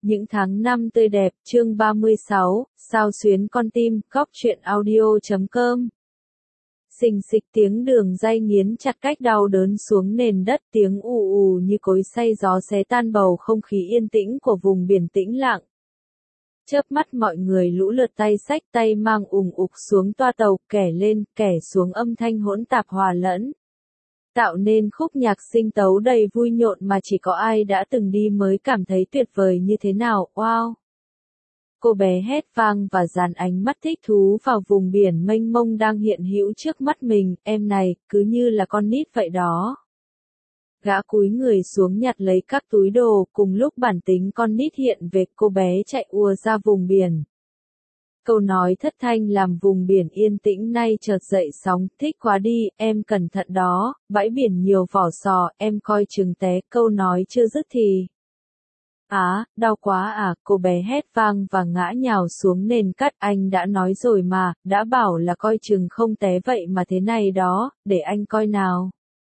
Những tháng năm tươi đẹp, chương 36, sao xuyến con tim, góc truyện audio.com. Xình xịch tiếng đường ray nghiến chặt cách đau đớn xuống nền đất, tiếng ù ù như cối xay gió xé tan bầu không khí yên tĩnh của vùng biển tĩnh lặng. Chớp mắt mọi người lũ lượt tay xách tay mang ùng ục xuống toa tàu, kẻ lên, kẻ xuống âm thanh hỗn tạp hòa lẫn. Tạo nên khúc nhạc sinh tấu đầy vui nhộn mà chỉ có ai đã từng đi mới cảm thấy tuyệt vời như thế nào, wow! Cô bé hét vang và dàn ánh mắt thích thú vào vùng biển mênh mông đang hiện hữu trước mắt mình, em này, cứ như là con nít vậy đó. Gã cúi người xuống nhặt lấy các túi đồ, cùng lúc bản tính con nít hiện về, cô bé chạy ùa ra vùng biển. Câu nói thất thanh làm vùng biển yên tĩnh nay chợt dậy sóng, thích quá đi, em cẩn thận đó, bãi biển nhiều vỏ sò, em coi chừng té, câu nói chưa dứt thì. Đau quá à, cô bé hét vang và ngã nhào xuống nền cát, anh đã nói rồi mà, đã bảo là coi chừng không té vậy mà thế này đó, để anh coi nào.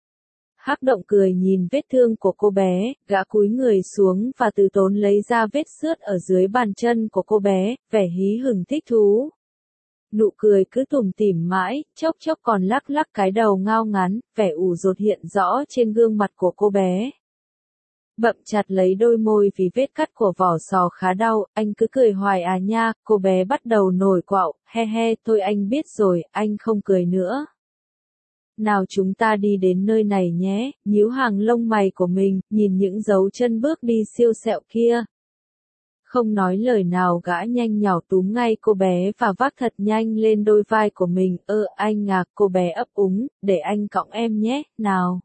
Hắc Động cười nhìn vết thương của cô bé, gã cúi người xuống và từ tốn lấy ra vết xước ở dưới bàn chân của cô bé, vẻ hí hửng thích thú. Nụ cười cứ tủm tỉm mãi, chốc chốc còn lắc lắc cái đầu ngao ngắn, vẻ ủ rột hiện rõ trên gương mặt của cô bé. Bậm chặt lấy đôi môi vì vết cắt của vỏ sò khá đau, anh cứ cười hoài à nha, cô bé bắt đầu nổi quạo, he he, thôi anh biết rồi, anh không cười nữa. Nào chúng ta đi đến nơi này nhé, nhíu hàng lông mày của mình, nhìn những dấu chân bước đi siêu sẹo kia. Không nói lời nào gã nhanh nhảu túm ngay cô bé và vác thật nhanh lên đôi vai của mình, anh à, cô bé ấp úng, để anh cõng em nhé, nào.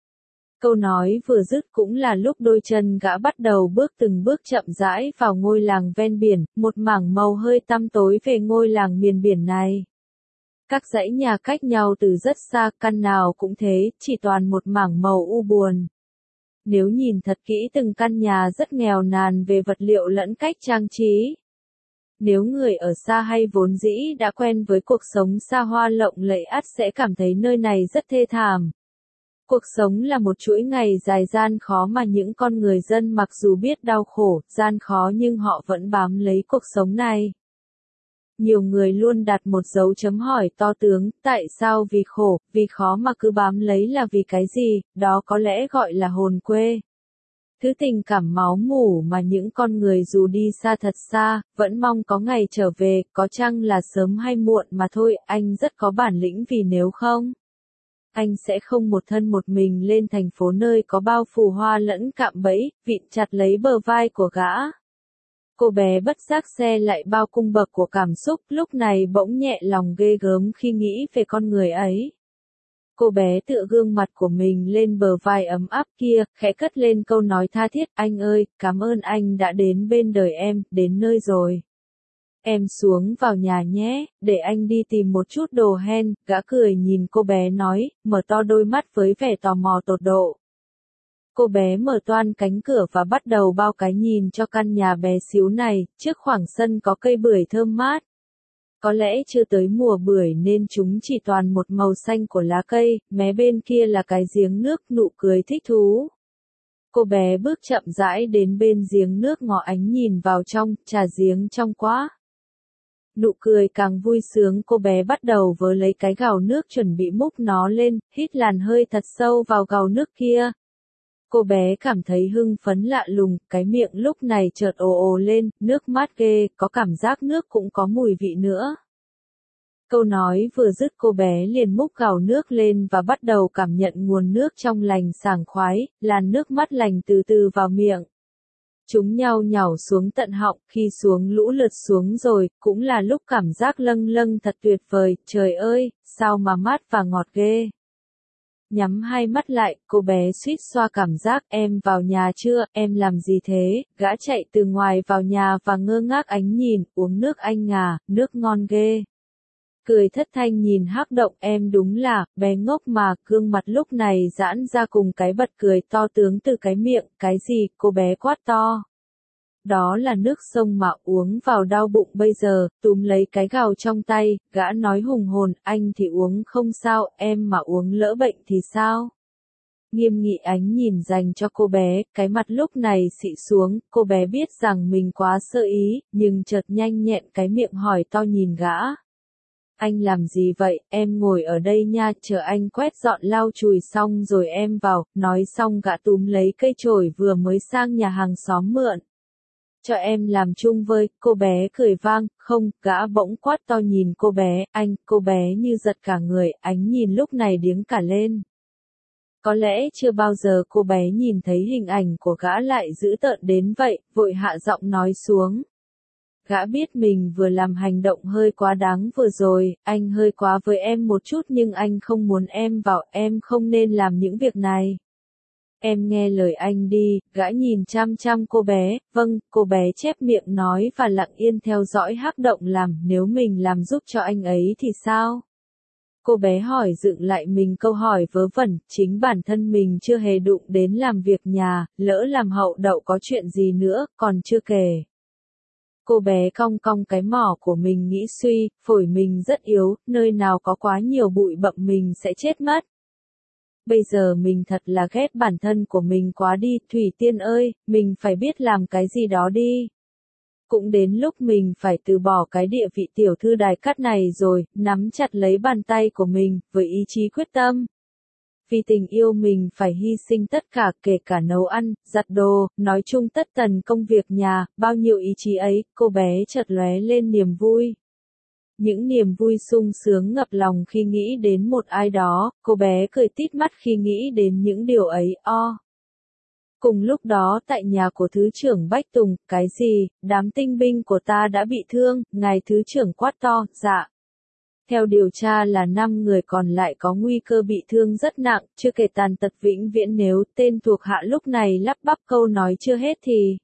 Câu nói vừa dứt cũng là lúc đôi chân gã bắt đầu bước từng bước chậm rãi vào ngôi làng ven biển, một mảng màu hơi tăm tối về ngôi làng miền biển này. Các dãy nhà cách nhau từ rất xa, căn nào cũng thế, chỉ toàn một mảng màu u buồn. Nếu nhìn thật kỹ từng căn nhà rất nghèo nàn về vật liệu lẫn cách trang trí. Nếu người ở xa hay vốn dĩ đã quen với cuộc sống xa hoa lộng lẫy ắt sẽ cảm thấy nơi này rất thê thảm. Cuộc sống là một chuỗi ngày dài gian khó mà những con người dân mặc dù biết đau khổ, gian khó nhưng họ vẫn bám lấy cuộc sống này. Nhiều người luôn đặt một dấu chấm hỏi to tướng, tại sao vì khổ, vì khó mà cứ bám lấy là vì cái gì, đó có lẽ gọi là hồn quê. Thứ tình cảm máu mủ mà những con người dù đi xa thật xa, vẫn mong có ngày trở về, có chăng là sớm hay muộn mà thôi, anh rất có bản lĩnh vì nếu không. Anh sẽ không một thân một mình lên thành phố nơi có bao phù hoa lẫn cạm bẫy, vịn chặt lấy bờ vai của gã. Cô bé bất giác xe lại bao cung bậc của cảm xúc, lúc này bỗng nhẹ lòng ghê gớm khi nghĩ về con người ấy. Cô bé tựa gương mặt của mình lên bờ vai ấm áp kia, khẽ cất lên câu nói tha thiết, anh ơi, cảm ơn anh đã đến bên đời em, đến nơi rồi. Em xuống vào nhà nhé, để anh đi tìm một chút đồ hen, gã cười nhìn cô bé nói, mở to đôi mắt với vẻ tò mò tột độ. Cô bé mở toang cánh cửa và bắt đầu bao cái nhìn cho căn nhà bé xíu này, trước khoảng sân có cây bưởi thơm mát. Có lẽ chưa tới mùa bưởi nên chúng chỉ toàn một màu xanh của lá cây, mé bên kia là cái giếng nước, nụ cười thích thú. Cô bé bước chậm rãi đến bên giếng nước ngó ánh nhìn vào trong, trà giếng trong quá. Nụ cười càng vui sướng, cô bé bắt đầu vớ lấy cái gào nước chuẩn bị múc nó lên, hít làn hơi thật sâu vào gào nước kia. Cô bé cảm thấy hưng phấn lạ lùng, cái miệng lúc này chợt ồ ồ lên, nước mát ghê, có cảm giác nước cũng có mùi vị nữa. Câu nói vừa dứt cô bé liền múc gào nước lên và bắt đầu cảm nhận nguồn nước trong lành sảng khoái, làn nước mát lành từ từ vào miệng. Chúng nhao nhảo xuống tận họng, khi xuống lũ lượt xuống rồi, cũng là lúc cảm giác lâng lâng thật tuyệt vời, trời ơi, sao mà mát và ngọt ghê. Nhắm hai mắt lại, cô bé suýt xoa cảm giác, em vào nhà chưa, em làm gì thế, gã chạy từ ngoài vào nhà và ngơ ngác ánh nhìn, uống nước anh à, nước ngon ghê. Cười thất thanh nhìn Hắc Động, em đúng là, bé ngốc mà, gương mặt lúc này giãn ra cùng cái bật cười to tướng từ cái miệng, cái gì, cô bé quát to. Đó là nước sông mà uống vào đau bụng bây giờ, túm lấy cái gào trong tay, gã nói hùng hồn, anh thì uống không sao, em mà uống lỡ bệnh thì sao? Nghiêm nghị ánh nhìn dành cho cô bé, cái mặt lúc này xị xuống, cô bé biết rằng mình quá sơ ý, nhưng chợt nhanh nhẹn cái miệng hỏi to nhìn gã. Anh làm gì vậy, em ngồi ở đây nha, chờ anh quét dọn lau chùi xong rồi em vào, nói xong gã túm lấy cây chổi vừa mới sang nhà hàng xóm mượn. Cho em làm chung với, cô bé cười vang, không, gã bỗng quát to nhìn cô bé, anh, cô bé như giật cả người, ánh nhìn lúc này điếng cả lên. Có lẽ chưa bao giờ cô bé nhìn thấy hình ảnh của gã lại dữ tợn đến vậy, vội hạ giọng nói xuống. Gã biết mình vừa làm hành động hơi quá đáng vừa rồi, anh hơi quá với em một chút nhưng anh không muốn em vào, em không nên làm những việc này. Em nghe lời anh đi, gã nhìn chăm chăm cô bé, vâng, cô bé chép miệng nói và lặng yên theo dõi hắc động làm, nếu mình làm giúp cho anh ấy thì sao? Cô bé hỏi dựng lại mình câu hỏi vớ vẩn, chính bản thân mình chưa hề đụng đến làm việc nhà, lỡ làm hậu đậu có chuyện gì nữa, còn chưa kể. Cô bé cong cong cái mỏ của mình nghĩ suy, phổi mình rất yếu, nơi nào có quá nhiều bụi bặm mình sẽ chết mất. Bây giờ mình thật là ghét bản thân của mình quá đi, Thủy Tiên ơi, mình phải biết làm cái gì đó đi. Cũng đến lúc mình phải từ bỏ cái địa vị tiểu thư đài cát này rồi, nắm chặt lấy bàn tay của mình, với ý chí quyết tâm. Vì tình yêu mình phải hy sinh tất cả kể cả nấu ăn, giặt đồ, nói chung tất tần công việc nhà, bao nhiêu ý chí ấy, cô bé chợt lóe lên niềm vui. Những niềm vui sung sướng ngập lòng khi nghĩ đến một ai đó, cô bé cười tít mắt khi nghĩ đến những điều ấy, Cùng lúc đó tại nhà của Thứ trưởng Bách Tùng, cái gì, đám tinh binh của ta đã bị thương, ngài Thứ trưởng quát to, dạ. Theo điều tra là 5 người còn lại có nguy cơ bị thương rất nặng, chưa kể tàn tật vĩnh viễn nếu tên thuộc hạ lúc này lắp bắp câu nói chưa hết thì.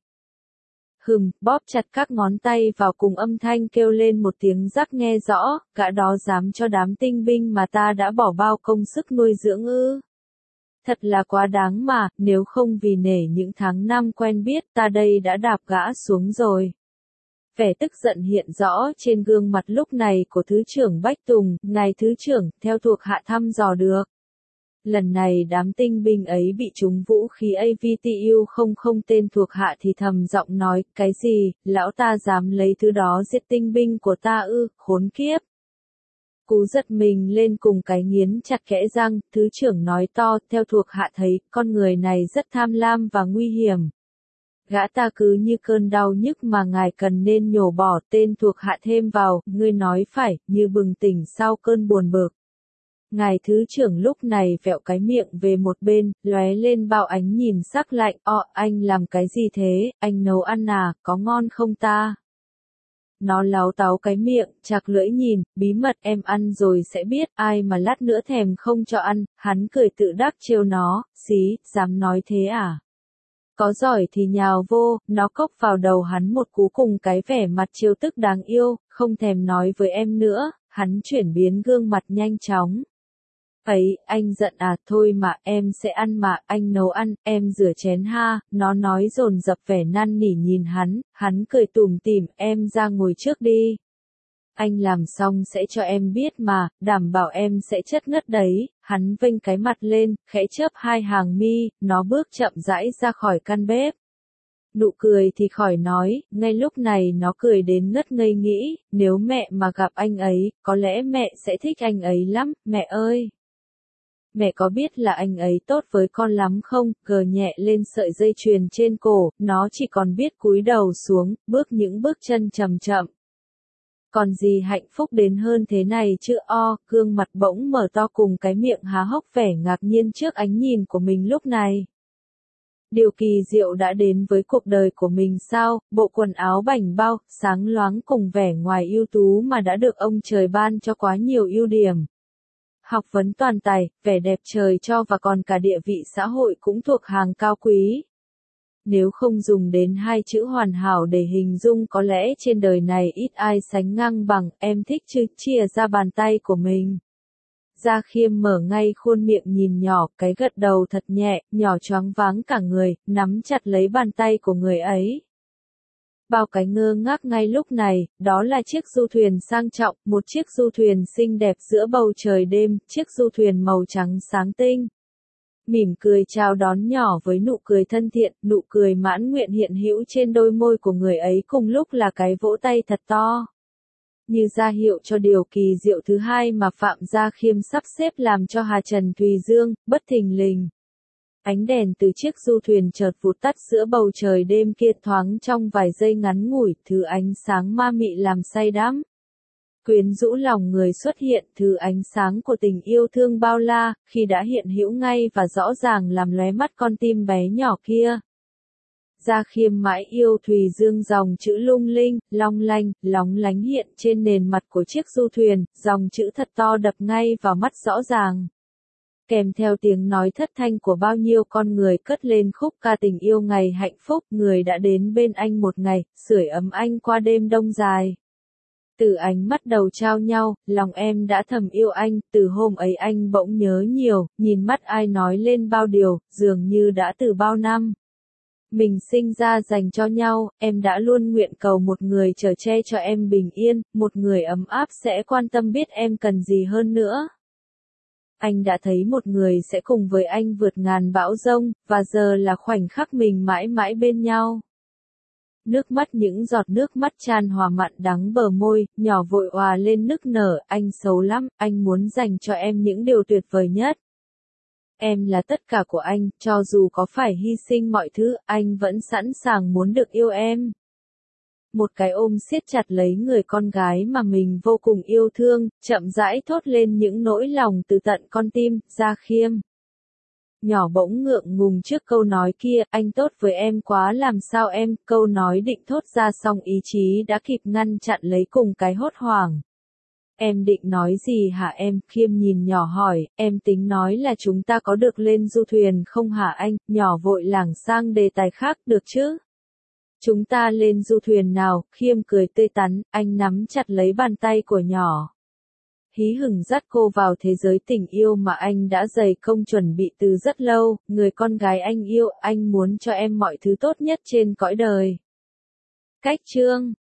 Bóp chặt các ngón tay vào cùng âm thanh kêu lên một tiếng rắc nghe rõ, gã đó dám cho đám tinh binh mà ta đã bỏ bao công sức nuôi dưỡng ư. Thật là quá đáng mà, nếu không vì nể những tháng năm quen biết ta đây đã đạp gã xuống rồi. Vẻ tức giận hiện rõ trên gương mặt lúc này của Thứ trưởng Bách Tùng, ngài Thứ trưởng, theo thuộc hạ thăm dò được. Lần này đám tinh binh ấy bị trúng vũ khí AVTU 00 tên thuộc hạ thì thầm giọng nói, cái gì, lão ta dám lấy thứ đó giết tinh binh của ta ư, khốn kiếp. Cú giật mình lên cùng cái nghiến chặt kẽ răng, Thứ trưởng nói to, theo thuộc hạ thấy, con người này rất tham lam và nguy hiểm. Gã ta cứ như cơn đau nhức mà ngài cần nên nhổ bỏ, tên thuộc hạ thêm vào, ngươi nói phải, như bừng tỉnh sau cơn buồn bực. Ngài Thứ trưởng lúc này vẹo cái miệng về một bên, lóe lên bao ánh nhìn sắc lạnh, anh làm cái gì thế, anh nấu ăn à, có ngon không ta? Nó láo táo cái miệng, chạc lưỡi nhìn, bí mật em ăn rồi sẽ biết, ai mà lát nữa thèm không cho ăn, hắn cười tự đắc trêu nó, xí, dám nói thế à? Có giỏi thì nhào vô, nó cốc vào đầu hắn một cú cùng cái vẻ mặt trêu tức đáng yêu, không thèm nói với em nữa, hắn chuyển biến gương mặt nhanh chóng. Ấy, anh giận à, thôi mà, em sẽ ăn mà, anh nấu ăn, em rửa chén ha, nó nói dồn dập vẻ năn nỉ nhìn hắn cười tủm tỉm, em ra ngồi trước đi. Anh làm xong sẽ cho em biết mà, đảm bảo em sẽ chất ngất đấy, hắn vênh cái mặt lên, khẽ chớp hai hàng mi, nó bước chậm rãi ra khỏi căn bếp. Nụ cười thì khỏi nói, ngay lúc này nó cười đến ngất ngây nghĩ, nếu mẹ mà gặp anh ấy, có lẽ mẹ sẽ thích anh ấy lắm, mẹ ơi. Mẹ có biết là anh ấy tốt với con lắm không, gờ nhẹ lên sợi dây chuyền trên cổ, nó chỉ còn biết cúi đầu xuống, bước những bước chân chậm chậm. Còn gì hạnh phúc đến hơn thế này chứ gương mặt bỗng mở to cùng cái miệng há hốc vẻ ngạc nhiên trước ánh nhìn của mình lúc này. Điều kỳ diệu đã đến với cuộc đời của mình sao, bộ quần áo bảnh bao, sáng loáng cùng vẻ ngoài ưu tú mà đã được ông trời ban cho quá nhiều ưu điểm. Học vấn toàn tài, vẻ đẹp trời cho và còn cả địa vị xã hội cũng thuộc hàng cao quý. Nếu không dùng đến hai chữ hoàn hảo để hình dung có lẽ trên đời này ít ai sánh ngang bằng, em thích chứ, chìa ra bàn tay của mình. Gia Khiêm mở ngay khuôn miệng nhìn nhỏ, cái gật đầu thật nhẹ, nhỏ choáng váng cả người, nắm chặt lấy bàn tay của người ấy. Bao cái ngơ ngác ngay lúc này, đó là chiếc du thuyền sang trọng, một chiếc du thuyền xinh đẹp giữa bầu trời đêm, chiếc du thuyền màu trắng sáng tinh. Mỉm cười chào đón nhỏ với nụ cười thân thiện, nụ cười mãn nguyện hiện hữu trên đôi môi của người ấy cùng lúc là cái vỗ tay thật to. Như ra hiệu cho điều kỳ diệu thứ hai mà Phạm Gia Khiêm sắp xếp làm cho Hà Trần Thùy Dương, bất thình lình. Ánh đèn từ chiếc du thuyền chợt vụt tắt giữa bầu trời đêm kia thoáng trong vài giây ngắn ngủi, thứ ánh sáng ma mị làm say đắm. Quyến rũ lòng người xuất hiện, thứ ánh sáng của tình yêu thương bao la, khi đã hiện hữu ngay và rõ ràng làm lóe mắt con tim bé nhỏ kia. Gia Khiêm mãi yêu Thùy Dương, dòng chữ lung linh, long lanh, lóng lánh hiện trên nền mặt của chiếc du thuyền, dòng chữ thật to đập ngay vào mắt rõ ràng. Kèm theo tiếng nói thất thanh của bao nhiêu con người cất lên khúc ca tình yêu ngày hạnh phúc, người đã đến bên anh một ngày, sưởi ấm anh qua đêm đông dài. Từ ánh mắt đầu trao nhau, lòng em đã thầm yêu anh, từ hôm ấy anh bỗng nhớ nhiều, nhìn mắt ai nói lên bao điều, dường như đã từ bao năm. Mình sinh ra dành cho nhau, em đã luôn nguyện cầu một người chở che cho em bình yên, một người ấm áp sẽ quan tâm biết em cần gì hơn nữa. Anh đã thấy một người sẽ cùng với anh vượt ngàn bão giông, và giờ là khoảnh khắc mình mãi mãi bên nhau. Nước mắt, những giọt nước mắt tràn hòa mặn đắng bờ môi, nhỏ vội òa lên nức nở, anh xấu lắm, anh muốn dành cho em những điều tuyệt vời nhất. Em là tất cả của anh, cho dù có phải hy sinh mọi thứ, anh vẫn sẵn sàng muốn được yêu em. Một cái ôm siết chặt lấy người con gái mà mình vô cùng yêu thương, chậm rãi thốt lên những nỗi lòng từ tận con tim. Gia Khiêm nhỏ bỗng ngượng ngùng trước câu nói kia, anh tốt với em quá làm sao em, câu nói định thốt ra xong ý chí đã kịp ngăn chặn lấy cùng cái hốt hoảng. Em định nói gì hả em? Khiêm nhìn nhỏ hỏi, em tính nói là chúng ta có được lên du thuyền không hả anh? Nhỏ vội lảng sang đề tài khác, được chứ? Chúng ta lên du thuyền nào? Khiêm cười tươi tắn, anh nắm chặt lấy bàn tay của nhỏ. Hí hửng dắt cô vào thế giới tình yêu mà anh đã dày công chuẩn bị từ rất lâu, người con gái anh yêu, anh muốn cho em mọi thứ tốt nhất trên cõi đời. Cách chương